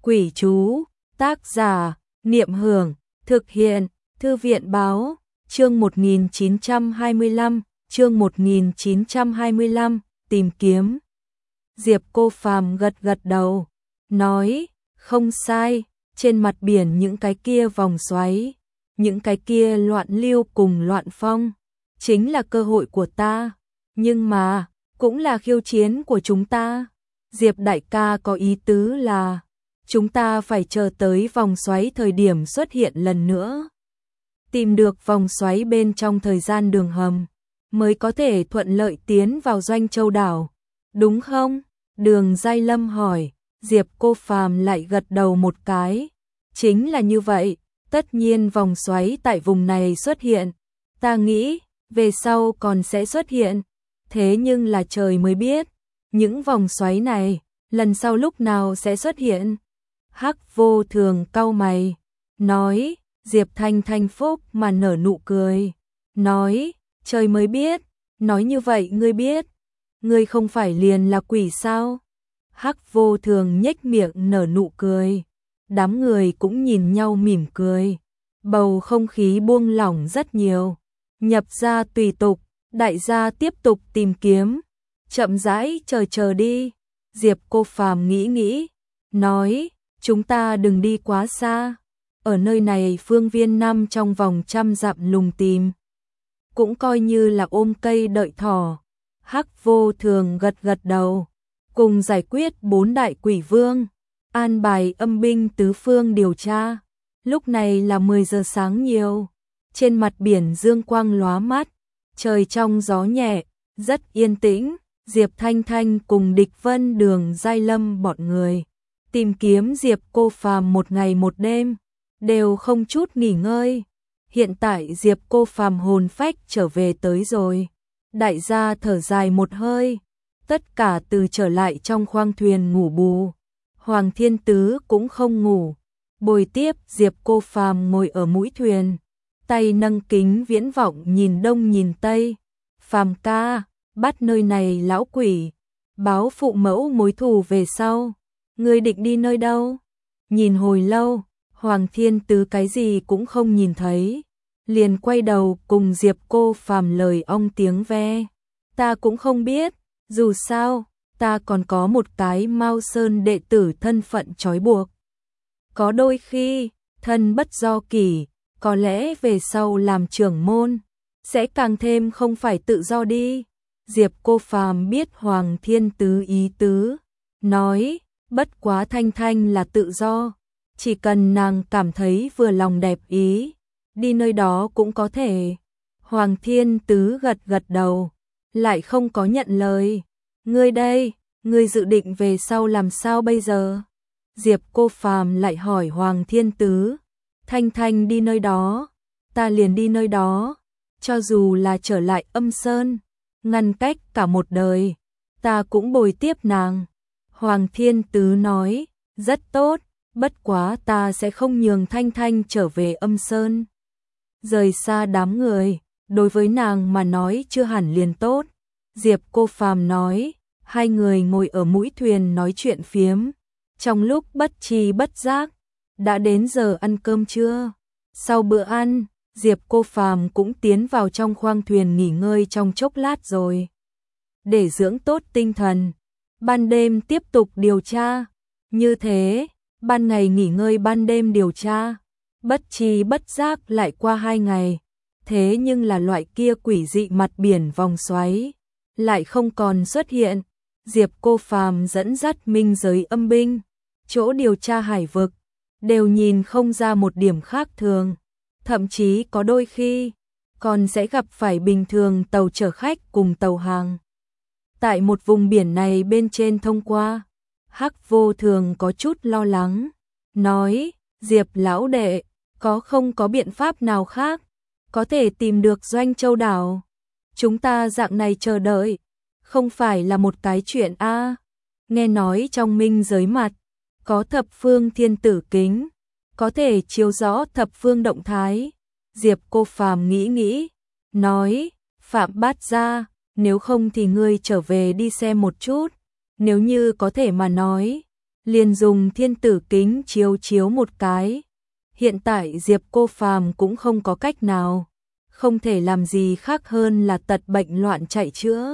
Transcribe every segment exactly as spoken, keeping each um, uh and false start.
Quỷ chú, tác giả, Niệm Hưởng, thực hiện, Thư viện báo, chương một nghìn chín trăm hai mươi lăm, chương một nghìn chín trăm hai mươi lăm, tìm kiếm. Diệp Cô Phàm gật gật đầu, nói, không sai, trên mặt biển những cái kia vòng xoáy, những cái kia loạn lưu cùng loạn phong, chính là cơ hội của ta, nhưng mà, cũng là khiêu chiến của chúng ta. Diệp đại ca có ý tứ là, chúng ta phải chờ tới vòng xoáy thời điểm xuất hiện lần nữa. Tìm được vòng xoáy bên trong thời gian đường hầm, mới có thể thuận lợi tiến vào Doanh Châu đảo, đúng không? Đường Giai Lâm hỏi, Diệp Cô Phàm lại gật đầu một cái. Chính là như vậy, tất nhiên vòng xoáy tại vùng này xuất hiện. Ta nghĩ, về sau còn sẽ xuất hiện. Thế nhưng là trời mới biết, những vòng xoáy này, lần sau lúc nào sẽ xuất hiện. Hắc Vô Thường cau mày, nói, Diệp Thanh Thanh phúc mà nở nụ cười. Nói, trời mới biết, nói như vậy ngươi biết. Ngươi không phải liền là quỷ sao? Hắc Vô Thường nhếch miệng nở nụ cười. Đám người cũng nhìn nhau mỉm cười. Bầu không khí buông lỏng rất nhiều. Nhập gia tùy tục, đại gia tiếp tục tìm kiếm. Chậm rãi chờ chờ đi. Diệp Cô Phàm nghĩ nghĩ, nói, chúng ta đừng đi quá xa. Ở nơi này phương viên năm trong vòng trăm dặm lùng tìm. Cũng coi như là ôm cây đợi thỏ. Hắc Vô Thường gật gật đầu. Cùng giải quyết bốn đại quỷ vương. An bài âm binh tứ phương điều tra. Lúc này là mười giờ sáng nhiều. Trên mặt biển dương quang lóa mắt. Trời trong gió nhẹ, rất yên tĩnh. Diệp Thanh Thanh cùng Địch Vân Đường Giai Lâm bọn người. Tìm kiếm Diệp Cô Phàm một ngày một đêm. Đều không chút nghỉ ngơi. Hiện tại Diệp Cô Phàm hồn phách trở về tới rồi. Đại gia thở dài một hơi. Tất cả từ trở lại trong khoang thuyền ngủ bù. Hoàng Thiên Tứ cũng không ngủ. Bồi tiếp Diệp Cô Phàm ngồi ở mũi thuyền. Tay nâng kính viễn vọng nhìn đông nhìn tây. Phàm ca, bắt nơi này lão quỷ. Báo phụ mẫu mối thù về sau. Ngươi định đi nơi đâu? Nhìn hồi lâu, Hoàng Thiên Tứ cái gì cũng không nhìn thấy. Liền quay đầu cùng Diệp Cô Phàm lời ong tiếng ve. Ta cũng không biết, dù sao, ta còn có một cái Mao Sơn đệ tử thân phận trói buộc. Có đôi khi, thân bất do kỷ, có lẽ về sau làm trưởng môn, sẽ càng thêm không phải tự do đi. Diệp Cô Phàm biết Hoàng Thiên Tứ ý tứ, nói, bất quá Thanh Thanh là tự do, chỉ cần nàng cảm thấy vừa lòng đẹp ý, đi nơi đó cũng có thể. Hoàng Thiên Tứ gật gật đầu, lại không có nhận lời. Ngươi đây, ngươi dự định về sau làm sao bây giờ? Diệp Cô Phàm lại hỏi Hoàng Thiên Tứ. Thanh Thanh đi nơi đó, ta liền đi nơi đó, cho dù là trở lại Âm Sơn, ngăn cách cả một đời, ta cũng bồi tiếp nàng. Hoàng Thiên Tứ nói, rất tốt, bất quá ta sẽ không nhường Thanh Thanh trở về Âm Sơn. Rời xa đám người, đối với nàng mà nói chưa hẳn liền tốt. Diệp Cô Phàm nói, hai người ngồi ở mũi thuyền nói chuyện phiếm. Trong lúc bất tri bất giác, đã đến giờ ăn cơm trưa. Sau bữa ăn, Diệp Cô Phàm cũng tiến vào trong khoang thuyền nghỉ ngơi trong chốc lát rồi. Để dưỡng tốt tinh thần, ban đêm tiếp tục điều tra. Như thế, ban ngày nghỉ ngơi ban đêm điều tra. Bất tri bất giác lại qua hai ngày. Thế nhưng là loại kia quỷ dị mặt biển vòng xoáy lại không còn xuất hiện. Diệp Cô Phàm dẫn dắt minh giới âm binh, chỗ điều tra hải vực, đều nhìn không ra một điểm khác thường. Thậm chí có đôi khi, còn sẽ gặp phải bình thường tàu chở khách cùng tàu hàng. Tại một vùng biển này bên trên thông qua, Hắc Vô Thường có chút lo lắng, nói, Diệp lão đệ, có không có biện pháp nào khác, có thể tìm được Doanh Châu đảo. Chúng ta dạng này chờ đợi, không phải là một cái chuyện a. À. Nghe nói trong minh giới mặt, có thập phương thiên tử kính, có thể chiếu rõ thập phương động thái. Diệp Cô Phàm nghĩ nghĩ, nói, Phạm Bát Gia, nếu không thì ngươi trở về đi xem một chút, nếu như có thể mà nói, liền dùng thiên tử kính chiếu chiếu một cái. Hiện tại Diệp Cô Phàm cũng không có cách nào, không thể làm gì khác hơn là tật bệnh loạn chạy chữa.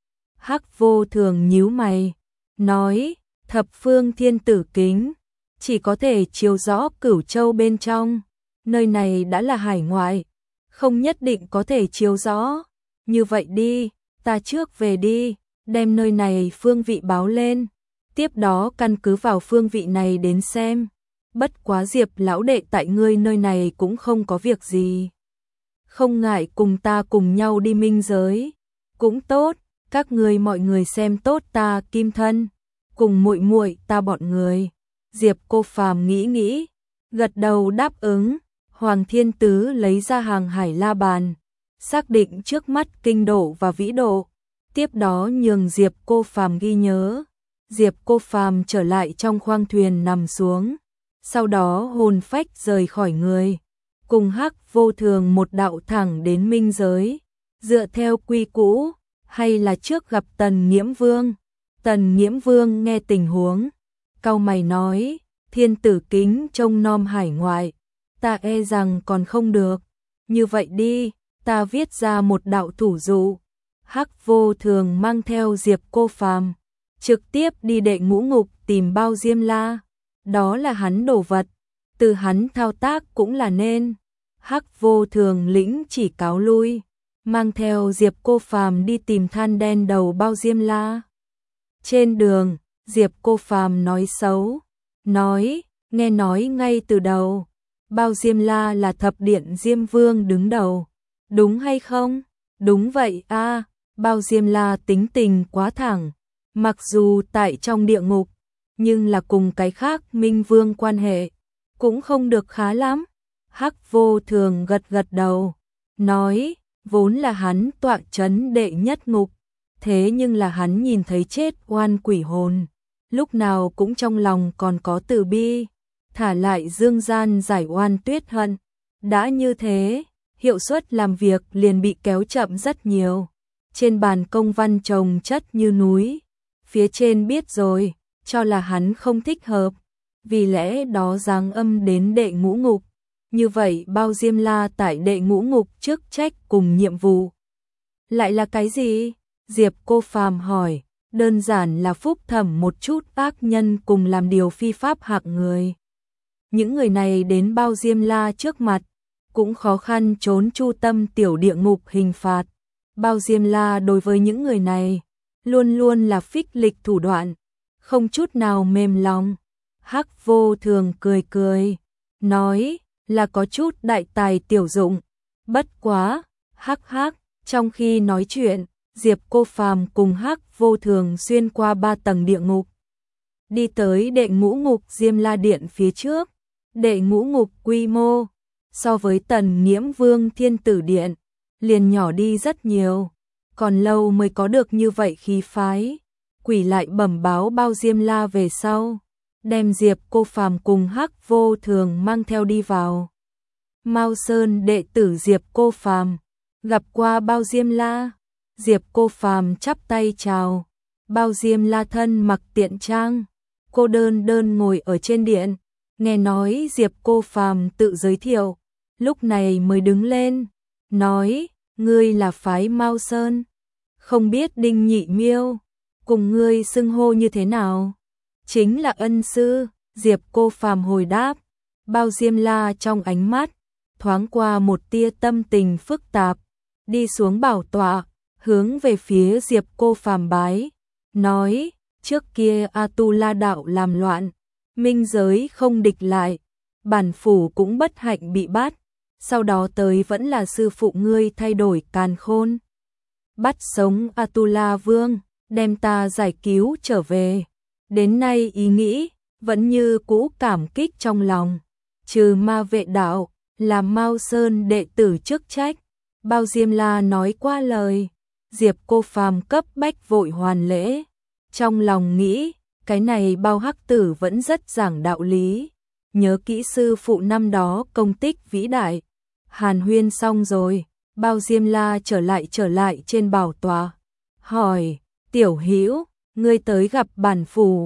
Hắc Vô Thường nhíu mày, nói, thập phương thiên tử kính, chỉ có thể chiếu rõ Cửu Châu bên trong, nơi này đã là hải ngoại, không nhất định có thể chiếu rõ. Như vậy đi, ta trước về đi, đem nơi này phương vị báo lên, tiếp đó căn cứ vào phương vị này đến xem. Bất quá Diệp lão đệ tại ngươi nơi này cũng không có việc gì, không ngại cùng ta cùng nhau đi minh giới, cũng tốt, các ngươi mọi người xem tốt ta Kim Thân, cùng muội muội ta bọn người. Diệp Cô Phàm nghĩ nghĩ, gật đầu đáp ứng. Hoàng Thiên Tứ lấy ra hàng hải la bàn, xác định trước mắt kinh độ và vĩ độ, tiếp đó nhường Diệp Cô Phàm ghi nhớ. Diệp Cô Phàm trở lại trong khoang thuyền nằm xuống, sau đó hồn phách rời khỏi người, cùng Hắc Vô Thường một đạo thẳng đến minh giới. Dựa theo quy cũ, hay là trước gặp Tần Nghiễm Vương. Tần Nghiễm Vương nghe tình huống, cau mày nói, thiên tử kính trông nom hải ngoại, ta e rằng còn không được. Như vậy đi, ta viết ra một đạo thủ dụ. Hắc Vô Thường mang theo Diệp Cô Phàm trực tiếp đi đệ ngũ ngục tìm Bao Diêm La. Đó là hắn đồ vật, từ hắn thao tác cũng là nên. Hắc Vô Thường lĩnh chỉ cáo lui, mang theo Diệp Cô Phàm đi tìm than đen đầu Bao Diêm La. Trên đường, Diệp Cô Phàm nói xấu, nói, nghe nói ngay từ đầu, Bao Diêm La là thập điện Diêm Vương đứng đầu, đúng hay không? Đúng vậy a, à, Bao Diêm La tính tình quá thẳng, mặc dù tại trong địa ngục, nhưng là cùng cái khác Minh Vương quan hệ cũng không được khá lắm. Hắc Vô Thường gật gật đầu, nói, vốn là hắn tọa trấn đệ nhất ngục, thế nhưng là hắn nhìn thấy chết oan quỷ hồn, lúc nào cũng trong lòng còn có từ bi, thả lại dương gian giải oan tuyết hận. Đã như thế, hiệu suất làm việc liền bị kéo chậm rất nhiều. Trên bàn công văn chồng chất như núi, phía trên biết rồi, cho là hắn không thích hợp, vì lẽ đó giáng âm đến đệ ngũ ngục. Như vậy Bao Diêm La tại đệ ngũ ngục chức trách cùng nhiệm vụ lại là cái gì? Diệp Cô Phàm hỏi. Đơn giản là phúc thẩm một chút ác nhân cùng làm điều phi pháp hạng người. Những người này đến Bao Diêm La trước mặt, cũng khó khăn trốn chu tâm tiểu địa ngục hình phạt. Bao Diêm La đối với những người này, luôn luôn là phích lịch thủ đoạn, không chút nào mềm lòng. Hắc Vô Thường cười cười, nói là có chút đại tài tiểu dụng. Bất quá, hắc hắc, trong khi nói chuyện, Diệp Cô Phàm cùng Hắc Vô Thường xuyên qua ba tầng địa ngục, đi tới đệ ngũ ngục Diêm La Điện phía trước. Đệ ngũ ngục quy mô, so với Tần Nghiễm Vương Thiên Tử Điện, liền nhỏ đi rất nhiều, còn lâu mới có được như vậy khí phái. Quỷ lại bẩm báo Bao Diêm La về sau, đem Diệp Cô Phàm cùng Hắc Vô Thường mang theo đi vào. Mao Sơn đệ tử Diệp Cô Phàm gặp qua Bao Diêm La. Diệp Cô Phàm chắp tay chào. Bao Diêm La thân mặc tiện trang, cô đơn đơn ngồi ở trên điện, nghe nói Diệp Cô Phàm tự giới thiệu, lúc này mới đứng lên, nói, ngươi là phái Mao Sơn, không biết Đinh Nhị Miêu, cùng ngươi xưng hô như thế nào? Chính là ân sư. Diệp Cô Phàm hồi đáp. Bao Diêm La trong ánh mắt thoáng qua một tia tâm tình phức tạp, đi xuống bảo tọa, hướng về phía Diệp Cô Phàm bái, nói, trước kia A Tu La đạo làm loạn, minh giới không địch lại, bản phủ cũng bất hạnh bị bắt, sau đó tới vẫn là sư phụ ngươi thay đổi càn khôn, bắt sống A Tu La Vương, đem ta giải cứu trở về. Đến nay ý nghĩ vẫn như cũ cảm kích trong lòng, trừ ma vệ đạo, làm Mao Sơn đệ tử chức trách. Bao Diêm La nói qua lời, Diệp Cô Phàm cấp bách vội hoàn lễ, trong lòng nghĩ, cái này Bao Hắc Tử vẫn rất giảng đạo lý, nhớ kỹ sư phụ năm đó công tích vĩ đại. Hàn huyên xong rồi, Bao Diêm La trở lại trở lại trên bảo tọa, hỏi, tiểu hữu, ngươi tới gặp bản phủ,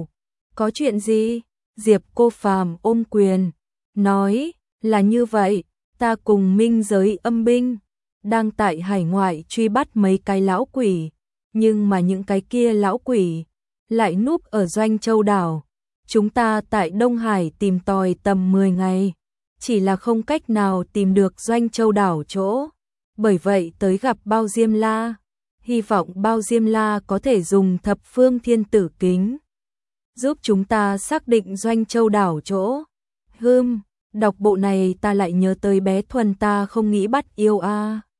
Có chuyện gì? Diệp Cô Phàm ôm quyền, nói, là như vậy, ta cùng minh giới âm binh, đang tại hải ngoại truy bắt mấy cái lão quỷ, nhưng mà những cái kia lão quỷ lại núp ở Doanh Châu đảo. Chúng ta tại Đông Hải tìm tòi tầm mười ngày, chỉ là không cách nào tìm được Doanh Châu đảo chỗ. Bởi vậy tới gặp Bao Diêm La, hy vọng Bao Diêm La có thể dùng thập phương thiên tử kính giúp chúng ta xác định Doanh Châu đảo chỗ. Hừm, đọc bộ này ta lại nhớ tới bé Thuần ta không nghĩ bắt yêu a.